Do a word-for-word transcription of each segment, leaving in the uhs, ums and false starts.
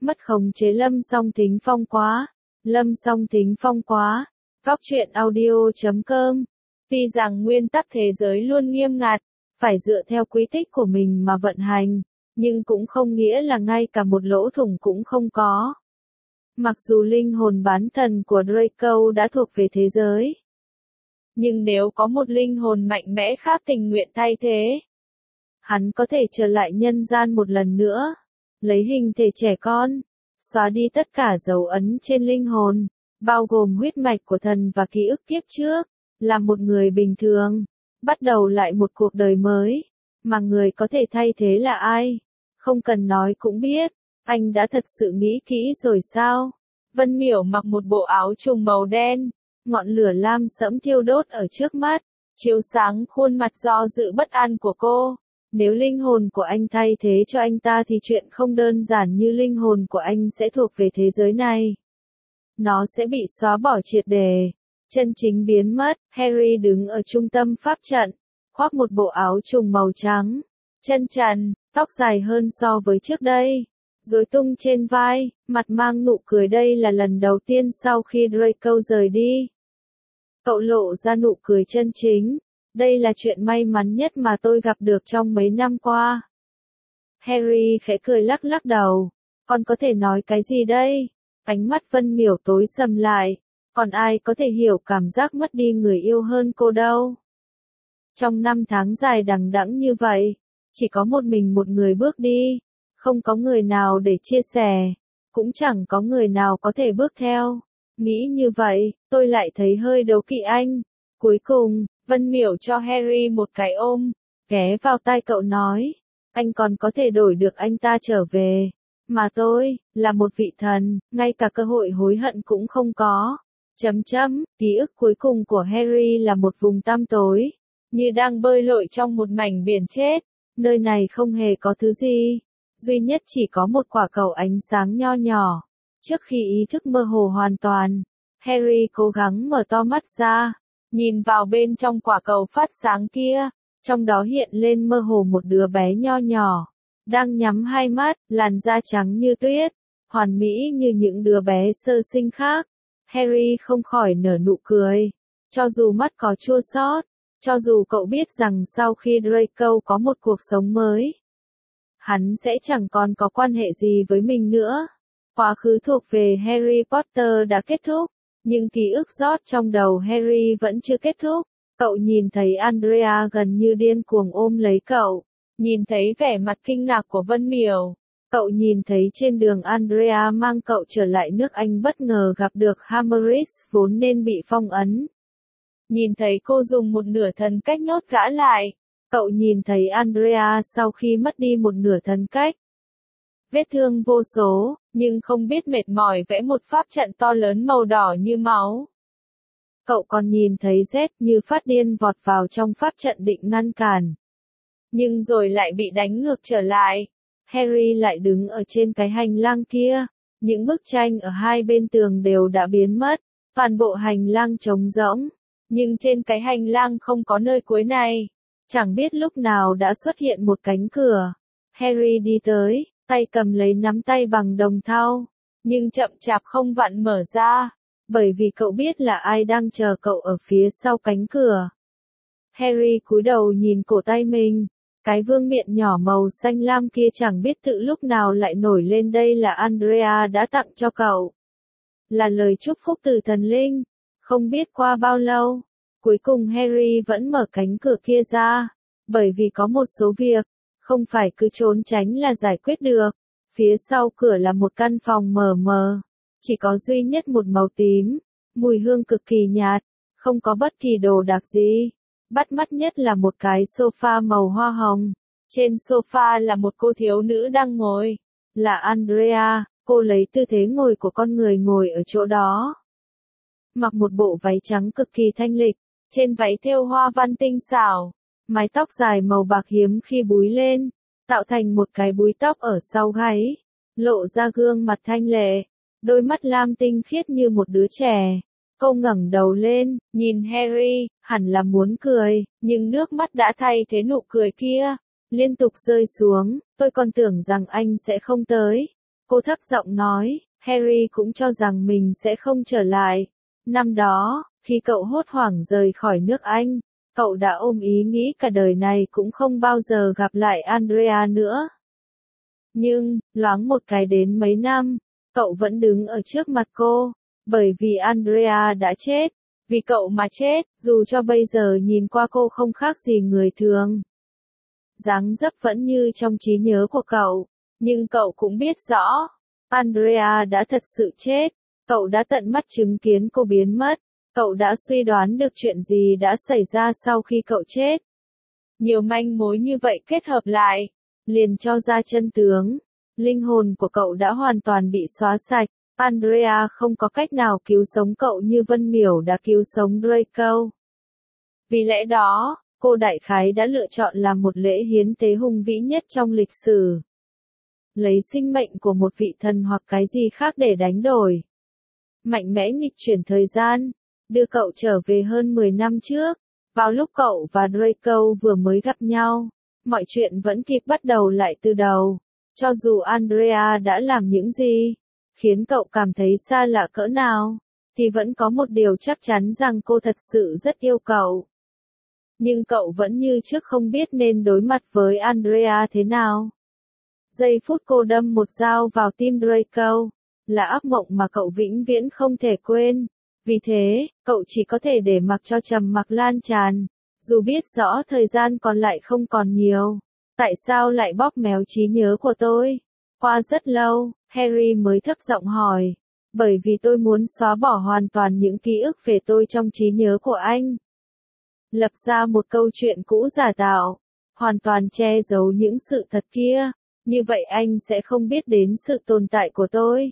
Mất khống chế Lâm Song Thính Phong quá. Lâm Song Thính Phong quá. Góc truyện audio chấm com. Tuy rằng nguyên tắc thế giới luôn nghiêm ngặt, phải dựa theo quy tích của mình mà vận hành, nhưng cũng không nghĩa là ngay cả một lỗ thủng cũng không có. Mặc dù linh hồn bán thần của Draco đã thuộc về thế giới, nhưng nếu có một linh hồn mạnh mẽ khác tình nguyện thay thế, hắn có thể trở lại nhân gian một lần nữa, lấy hình thể trẻ con, xóa đi tất cả dấu ấn trên linh hồn, bao gồm huyết mạch của thần và ký ức kiếp trước, làm một người bình thường, bắt đầu lại một cuộc đời mới. Mà người có thể thay thế là ai? Không cần nói cũng biết, anh đã thật sự nghĩ kỹ rồi sao? Vân Miểu mặc một bộ áo trùng màu đen, ngọn lửa lam sẫm thiêu đốt ở trước mắt, chiếu sáng khuôn mặt do dự bất an của cô. Nếu linh hồn của anh thay thế cho anh ta thì chuyện không đơn giản như linh hồn của anh sẽ thuộc về thế giới này. Nó sẽ bị xóa bỏ triệt để, chân chính biến mất. Harry đứng ở trung tâm pháp trận, khoác một bộ áo trùng màu trắng, chân trần, tóc dài hơn so với trước đây, rối tung trên vai, mặt mang nụ cười. Đây là lần đầu tiên sau khi Draco rời đi, cậu lộ ra nụ cười chân chính. Đây là chuyện may mắn nhất mà tôi gặp được trong mấy năm qua. Harry khẽ cười lắc lắc đầu. Con có thể nói cái gì đây? Ánh mắt Vân Miểu tối sầm lại. Còn ai có thể hiểu cảm giác mất đi người yêu hơn cô đâu? Trong năm tháng dài đằng đẵng như vậy, chỉ có một mình một người bước đi, không có người nào để chia sẻ, cũng chẳng có người nào có thể bước theo. Nghĩ như vậy, tôi lại thấy hơi đố kỵ anh. Cuối cùng, Vân Miểu cho Harry một cái ôm, ghé vào tai cậu nói, anh còn có thể đổi được anh ta trở về, mà tôi, là một vị thần, ngay cả cơ hội hối hận cũng không có. Chấm chấm, ký ức cuối cùng của Harry là một vùng tăm tối, như đang bơi lội trong một mảnh biển chết. Nơi này không hề có thứ gì, duy nhất chỉ có một quả cầu ánh sáng nho nhỏ. Trước khi ý thức mơ hồ hoàn toàn, Harry cố gắng mở to mắt ra, nhìn vào bên trong quả cầu phát sáng kia, trong đó hiện lên mơ hồ một đứa bé nho nhỏ, đang nhắm hai mắt, làn da trắng như tuyết, hoàn mỹ như những đứa bé sơ sinh khác. Harry không khỏi nở nụ cười, cho dù mắt có chua xót, cho dù cậu biết rằng sau khi Draco có một cuộc sống mới, hắn sẽ chẳng còn có quan hệ gì với mình nữa. Quá khứ thuộc về Harry Potter đã kết thúc, nhưng ký ức rót trong đầu Harry vẫn chưa kết thúc. Cậu nhìn thấy Andrea gần như điên cuồng ôm lấy cậu, nhìn thấy vẻ mặt kinh ngạc của Vân Miểu. Cậu nhìn thấy trên đường Andrea mang cậu trở lại nước Anh bất ngờ gặp được Hammerich vốn nên bị phong ấn. Nhìn thấy cô dùng một nửa thần cách nhốt gã lại. Cậu nhìn thấy Andrea sau khi mất đi một nửa thần cách. Vết thương vô số, nhưng không biết mệt mỏi vẽ một pháp trận to lớn màu đỏ như máu. Cậu còn nhìn thấy Z như phát điên vọt vào trong pháp trận định ngăn cản, nhưng rồi lại bị đánh ngược trở lại. Harry lại đứng ở trên cái hành lang kia, những bức tranh ở hai bên tường đều đã biến mất, toàn bộ hành lang trống rỗng, nhưng trên cái hành lang không có nơi cuối này. Chẳng biết lúc nào đã xuất hiện một cánh cửa. Harry đi tới, tay cầm lấy nắm tay bằng đồng thau, nhưng chậm chạp không vặn mở ra, bởi vì cậu biết là ai đang chờ cậu ở phía sau cánh cửa. Harry cúi đầu nhìn cổ tay mình, cái vương miện nhỏ màu xanh lam kia chẳng biết tự lúc nào lại nổi lên. Đây là Andrea đã tặng cho cậu, là lời chúc phúc từ thần linh. Không biết qua bao lâu, cuối cùng Harry vẫn mở cánh cửa kia ra, bởi vì có một số việc, không phải cứ trốn tránh là giải quyết được. Phía sau cửa là một căn phòng mờ mờ, chỉ có duy nhất một màu tím, mùi hương cực kỳ nhạt, không có bất kỳ đồ đạc gì. Bắt mắt nhất là một cái sofa màu hoa hồng. Trên sofa là một cô thiếu nữ đang ngồi, là Andrea. Cô lấy tư thế ngồi của con người ngồi ở chỗ đó. Mặc một bộ váy trắng cực kỳ thanh lịch, trên váy thêu hoa văn tinh xảo, mái tóc dài màu bạc hiếm khi búi lên, tạo thành một cái búi tóc ở sau gáy, lộ ra gương mặt thanh lệ, đôi mắt lam tinh khiết như một đứa trẻ. Cô ngẩng đầu lên, nhìn Harry, hẳn là muốn cười, nhưng nước mắt đã thay thế nụ cười kia, liên tục rơi xuống. Tôi còn tưởng rằng anh sẽ không tới. Cô thấp giọng nói, Harry cũng cho rằng mình sẽ không trở lại. Năm đó, khi cậu hốt hoảng rời khỏi nước Anh, cậu đã ôm ý nghĩ cả đời này cũng không bao giờ gặp lại Andrea nữa. Nhưng, loáng một cái đến mấy năm, cậu vẫn đứng ở trước mặt cô, bởi vì Andrea đã chết, vì cậu mà chết, dù cho bây giờ nhìn qua cô không khác gì người thường. Dáng dấp vẫn như trong trí nhớ của cậu, nhưng cậu cũng biết rõ, Andrea đã thật sự chết, cậu đã tận mắt chứng kiến cô biến mất, cậu đã suy đoán được chuyện gì đã xảy ra sau khi cậu chết. Nhiều manh mối như vậy kết hợp lại, liền cho ra chân tướng. Linh hồn của cậu đã hoàn toàn bị xóa sạch, Andrea không có cách nào cứu sống cậu như Vân Miểu đã cứu sống Draco. Vì lẽ đó, cô đại khái đã lựa chọn làm một lễ hiến tế hùng vĩ nhất trong lịch sử. Lấy sinh mệnh của một vị thần hoặc cái gì khác để đánh đổi. Mạnh mẽ nghịch chuyển thời gian, đưa cậu trở về hơn mười năm trước, vào lúc cậu và Draco vừa mới gặp nhau. Mọi chuyện vẫn kịp bắt đầu lại từ đầu. Cho dù Andrea đã làm những gì, khiến cậu cảm thấy xa lạ cỡ nào, thì vẫn có một điều chắc chắn rằng cô thật sự rất yêu cậu. Nhưng cậu vẫn như trước không biết nên đối mặt với Andrea thế nào. Giây phút cô đâm một dao vào tim Draco, là ác mộng mà cậu vĩnh viễn không thể quên. Vì thế, cậu chỉ có thể để mặc cho trầm mặc lan tràn, dù biết rõ thời gian còn lại không còn nhiều. Tại sao lại bóp méo trí nhớ của tôi? Qua rất lâu, Harry mới thấp giọng hỏi. Bởi vì tôi muốn xóa bỏ hoàn toàn những ký ức về tôi trong trí nhớ của anh. Lập ra một câu chuyện cũ giả tạo, hoàn toàn che giấu những sự thật kia. Như vậy anh sẽ không biết đến sự tồn tại của tôi.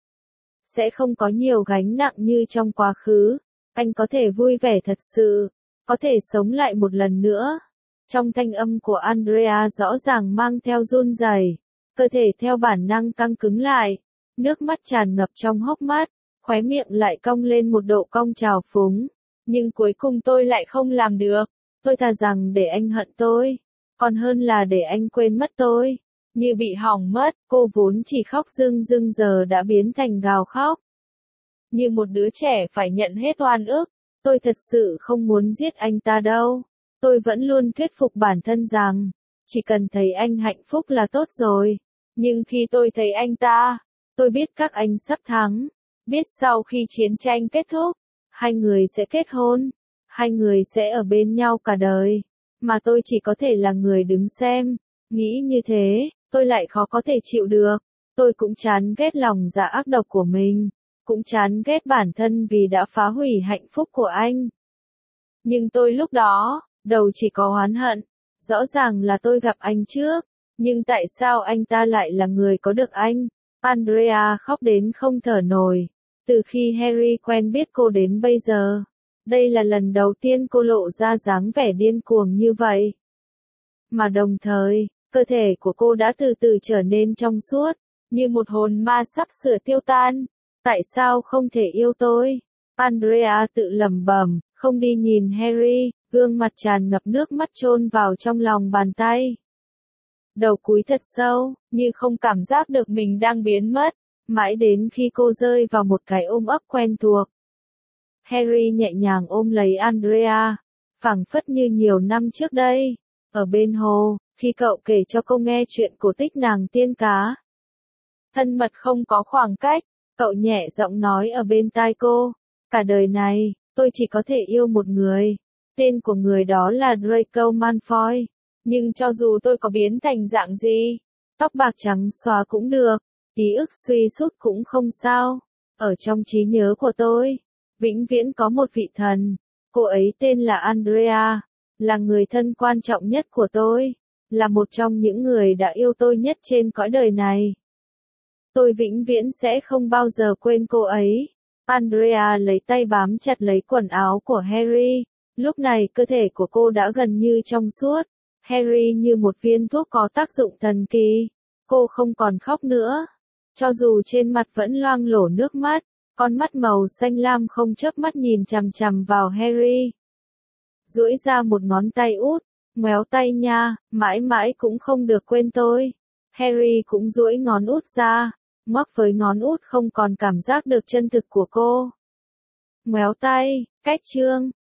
Sẽ không có nhiều gánh nặng như trong quá khứ. Anh có thể vui vẻ thật sự, có thể sống lại một lần nữa. Trong thanh âm của Andrea rõ ràng mang theo run rẩy, cơ thể theo bản năng căng cứng lại, nước mắt tràn ngập trong hốc mắt, khóe miệng lại cong lên một độ cong trào phúng. Nhưng cuối cùng tôi lại không làm được, tôi thà rằng để anh hận tôi, còn hơn là để anh quên mất tôi. Như bị hỏng mất, cô vốn chỉ khóc rưng rưng giờ đã biến thành gào khóc. Như một đứa trẻ phải nhận hết oan ức, tôi thật sự không muốn giết anh ta đâu. Tôi vẫn luôn thuyết phục bản thân rằng, chỉ cần thấy anh hạnh phúc là tốt rồi. Nhưng khi tôi thấy anh ta, tôi biết các anh sắp thắng. Biết sau khi chiến tranh kết thúc, hai người sẽ kết hôn. Hai người sẽ ở bên nhau cả đời. Mà tôi chỉ có thể là người đứng xem. Nghĩ như thế, tôi lại khó có thể chịu được. Tôi cũng chán ghét lòng dạ ác độc của mình. Cũng chán ghét bản thân vì đã phá hủy hạnh phúc của anh. Nhưng tôi lúc đó, đầu chỉ có oán hận. Rõ ràng là tôi gặp anh trước. Nhưng tại sao anh ta lại là người có được anh? Andrea khóc đến không thở nổi. Từ khi Harry quen biết cô đến bây giờ, đây là lần đầu tiên cô lộ ra dáng vẻ điên cuồng như vậy. Mà đồng thời, cơ thể của cô đã từ từ trở nên trong suốt, như một hồn ma sắp sửa tiêu tan. Tại sao không thể yêu tôi? Andrea tự lẩm bẩm, không đi nhìn Harry, gương mặt tràn ngập nước mắt chôn vào trong lòng bàn tay. Đầu cúi thật sâu, như không cảm giác được mình đang biến mất, mãi đến khi cô rơi vào một cái ôm ấp quen thuộc. Harry nhẹ nhàng ôm lấy Andrea, phảng phất như nhiều năm trước đây, ở bên hồ, khi cậu kể cho cô nghe chuyện cổ tích nàng tiên cá. Thân mật không có khoảng cách, cậu nhẹ giọng nói ở bên tai cô, cả đời này, tôi chỉ có thể yêu một người, tên của người đó là Draco Malfoy, nhưng cho dù tôi có biến thành dạng gì, tóc bạc trắng xóa cũng được, ký ức suy sút cũng không sao, ở trong trí nhớ của tôi, vĩnh viễn có một vị thần, cô ấy tên là Andrea, là người thân quan trọng nhất của tôi, là một trong những người đã yêu tôi nhất trên cõi đời này. Tôi vĩnh viễn sẽ không bao giờ quên cô ấy. Andrea lấy tay bám chặt lấy quần áo của Harry. Lúc này cơ thể của cô đã gần như trong suốt. Harry như một viên thuốc có tác dụng thần kỳ. Cô không còn khóc nữa. Cho dù trên mặt vẫn loang lổ nước mắt, con mắt màu xanh lam không chớp mắt nhìn chằm chằm vào Harry. Duỗi ra một ngón tay út, ngoéo tay nha, mãi mãi cũng không được quên tôi. Harry cũng duỗi ngón út ra, ngoắc với ngón út không còn cảm giác được chân thực của cô. Ngoéo tay, cách chương.